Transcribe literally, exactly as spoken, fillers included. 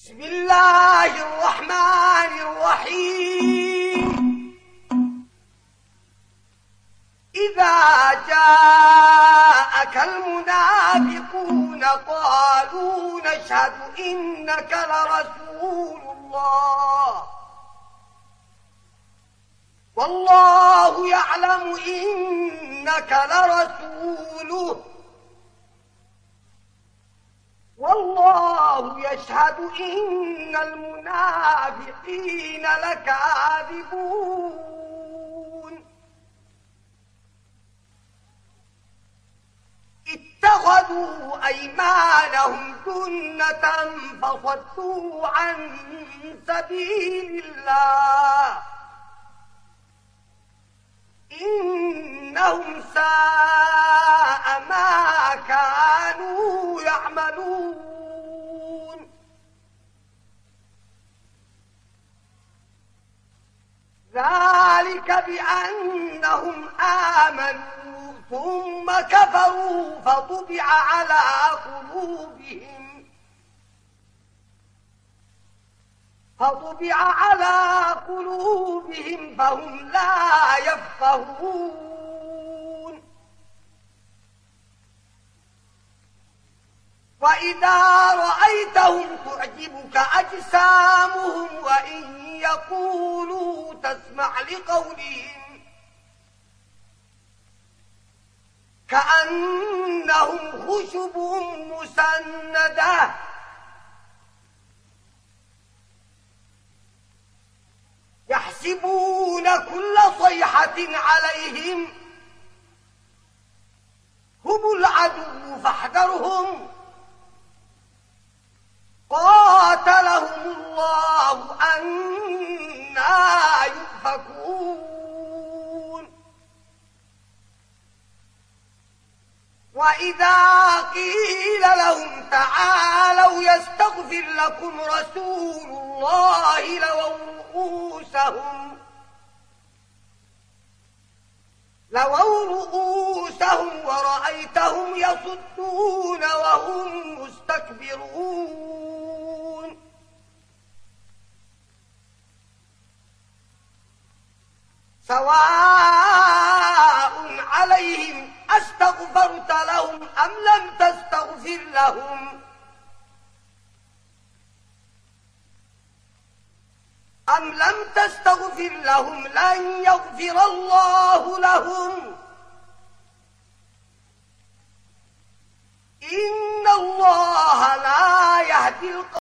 بسم الله الرحمن الرحيم. إذا جاءك المنافقون قالوا نشهد إنك لرسول الله والله يعلم إنك لرسوله والله يشهد إن المنافقين لكاذبون. اتخذوا أيمانهم جنة فصدوا عن سبيل الله إنهم ساء ما كانوا يعملون. ذلك بأنهم آمنوا ثم كفروا فطبع على قلوبهم فطبع على قلوبهم فهم لا يفقهون. وإذا رأيتهم تعجبك أجسامهم وإن يقولوا تسمع لقولهم كأنهم خشب مسندة يحسبون كل صيحة عليهم هم العدو فاحذرهم قاتلهم الله أنى يؤفكون. وإذا قيل لهم تعالوا يستغفر لكم رسول الله لووا رؤوسهم لووا رؤوسهم ورأيتهم يصدون وهم مستكبرون. سواء عليهم أستغفرت لهم أم لم تستغفر لهم أم لم تستغفر لهم لن يغفر الله لهم إن الله لا يهدي القوم